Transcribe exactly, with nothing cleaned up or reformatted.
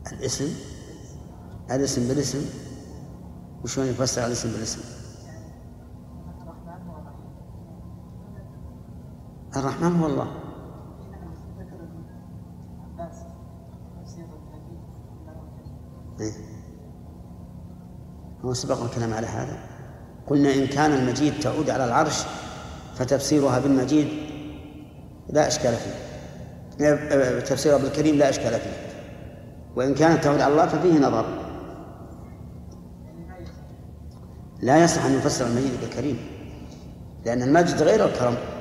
الاسم الاسم بالاسم، وشون يفسر الاسم بالاسم؟ الرحمن هو الله. إيه؟ هو سبق الكلام على هذا، قلنا إن كان المجيد تعود على العرش فتفسيرها بالمجيد لا إشكال فيه، تفسيرها بالكريم لا إشكال فيه، وإن كانت تعود على الله ففيه نظر. لا يصح أن يفسر المجيد بالكريم، لأن المجد غير الكرم.